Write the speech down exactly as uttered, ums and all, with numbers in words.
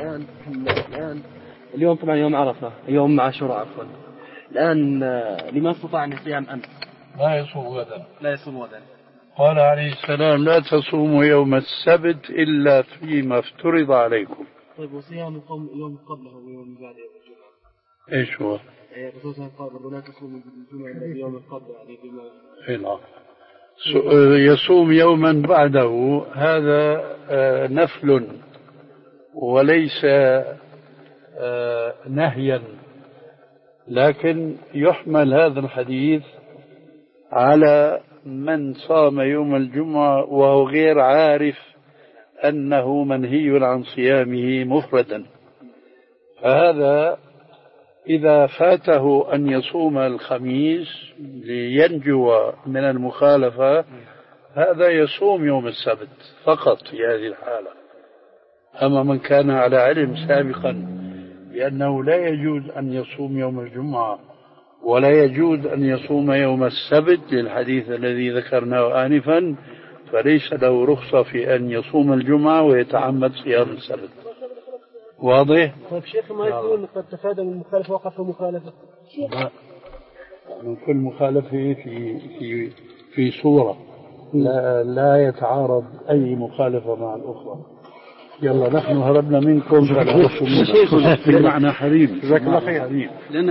الآن الآن اليوم طبعا يوم عرفة يوم عاشوراء عفوا. الآن لمن استطاع أن يصيام أمس لا يصوم غدا. لا يصوم غدا. قال عليه السلام لا تصوموا يوم السبت إلا فيما افترض عليكم. طيب وصيام القوم يوم قبله ويوم بعده يوم الجمعة ايش هو؟ الرسول صلى الله عليه وسلم قال لا تصوموا الجمعة إلا بيوم قبله يعني بما هنا يصوم يوما بعده هذا نفل وليس نهيا، لكن يحمل هذا الحديث على من صام يوم الجمعة وهو غير عارف أنه منهي عن صيامه مفردا، فهذا إذا فاته أن يصوم الخميس لينجو من المخالفة هذا يصوم يوم السبت فقط في هذه الحالة. أما من كان على علم سابقا بأنه لا يجوز أن يصوم يوم الجمعة ولا يجوز أن يصوم يوم السبت للحديث الذي ذكرناه آنفا فليس له رخصة في أن يصوم الجمعة ويتعمد صيام السبت. واضح؟ طيب شيخ ما يكون قد تفادى من المخالفة وقف مخالفة؟ من كل مخالفة في في في صورة لا, لا يتعارض أي مخالفة مع الأخرى. يلا نحن هربنا منكم فلا في معنى حريم. جزاك الله خير.